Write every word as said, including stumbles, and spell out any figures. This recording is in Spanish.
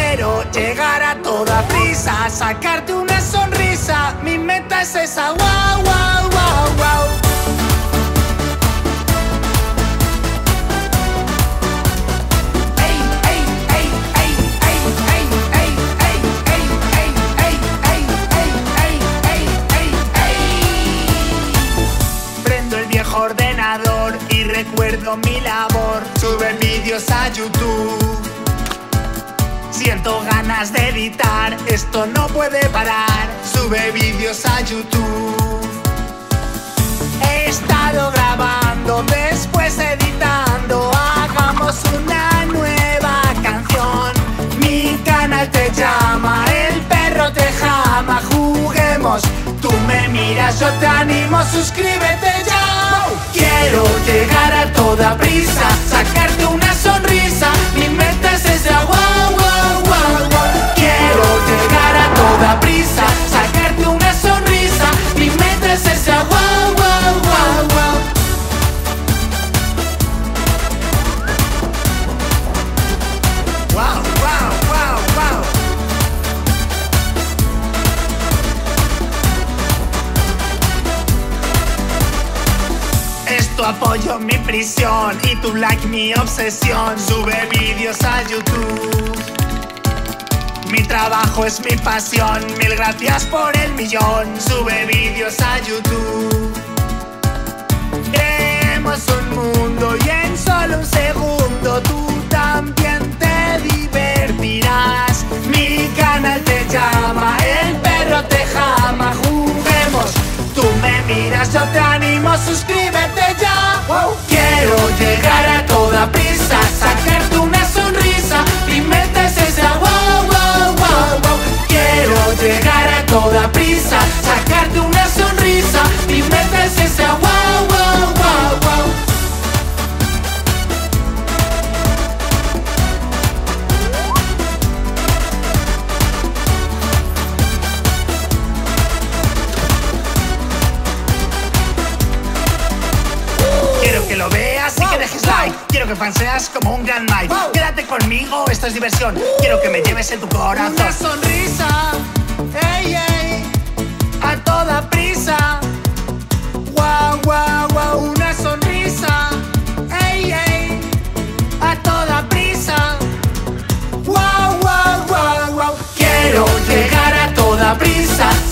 Quiero llegar a toda prisa, sacarte una sonrisa. Mi meta es esa, wow, wow, wow, wow. Ordenador y recuerdo mi labor. Sube vídeos a YouTube. Siento ganas de editar, esto no puede parar. Sube vídeos a YouTube. He estado grabando, después editando. Hagamos una nueva canción. Mi canal te llama, el perro te jama. Juguemos, tú me miras, yo te animo, suscríbete ya. Quiero llegar a toda prisa, sacarte una sonrisa. Mi meta es esa, wow, wow, wow, wow. Quiero llegar a toda prisa, sacarte una sonrisa. Mi meta es esa, wow, wow, wow, wow. Wow, wow, wow, wow. Esto apoyo mi prisión y tu like mi obsesión. Sube vídeos a YouTube. Mi trabajo es mi pasión. Mil gracias por el millón. Sube vídeos a YouTube. Creemos un mundo y en solo un segundo tú también te divertirás. Mi canal te llama, el perro te jama. Juguemos, tú me miras, yo te animo, suscríbete ya. Wow. Quiero llegar a toda prisa, sacarte una sonrisa. Mi meta es esa, wow, wow, wow, wow. Quiero llegar a toda prisa, sacarte una sonrisa. Mi meta es esa, wow, wow, wow, wow. Quiero que lo veas y que dejes like. Quiero que fanseas como un gran Mike. Quédate conmigo, esto es diversión. Quiero que me lleves en tu corazón. Una sonrisa, ey, ey, a toda prisa. Wow, wow, wow, una sonrisa, ey, ey, a toda prisa. Wow, wow, wow, wow. Quiero llegar a toda prisa,